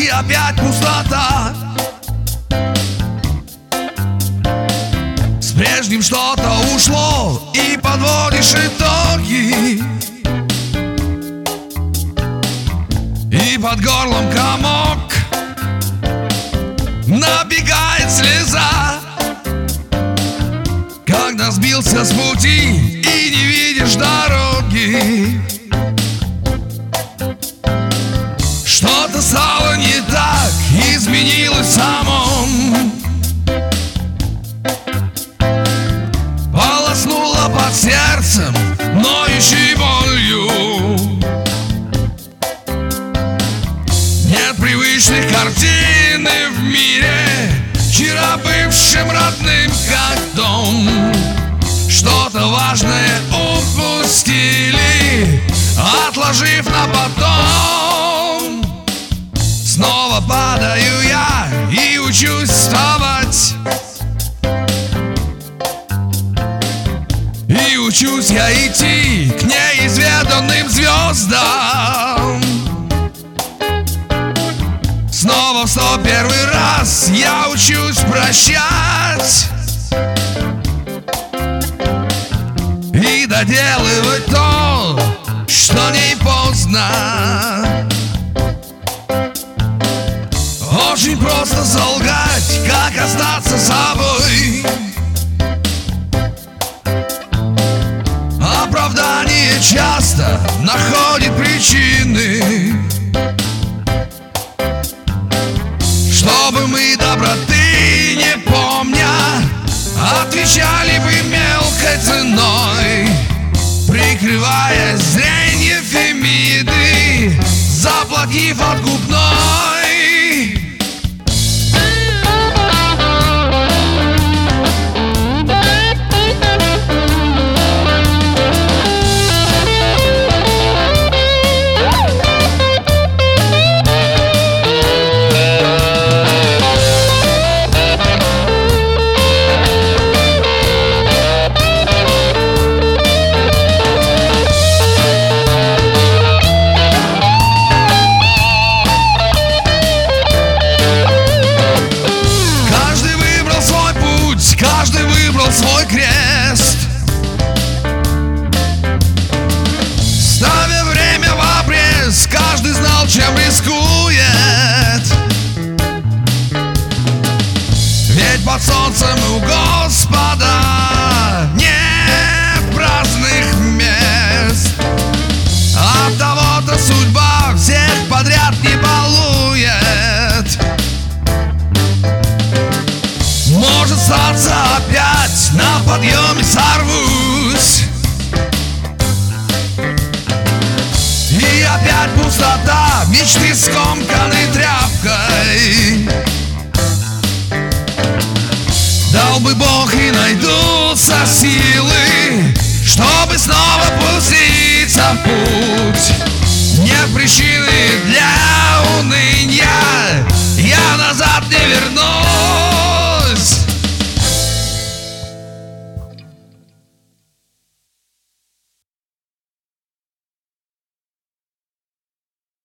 и опять пустота. С прежним что-то ушло, и подводишь итоги, и под горлом комок, набегает слеза, когда сбился с пути и не видишь дороги. Что-то стало не так, изменилось в самом. Полоснуло под сердцем ноющей болью. Нет привычных картины в мире, вчера бывшим родным как дом. Что-то важное упустили, отложив на потом. Снова падаю я и учусь вставать, и учусь я идти к неизведанным звездам. Снова в 101 раз я учусь прощать и доделывать то, что не поздно. Очень просто солгать, как остаться собой. Оправдание часто находит причины, чтобы мы доброты не помня отвечали бы мелкой ценой, прикрывая зрение Фемиды, заплатив откупной. Каждый выбрал свой крест, ставя время в обрез. Каждый знал, чем рискует, ведь под солнцем у Господа нет праздных мест. От того-то судьба всех подряд не балует. Может статься опять на подъеме сорвусь, и опять пустота, мечты скомканы тряпкой.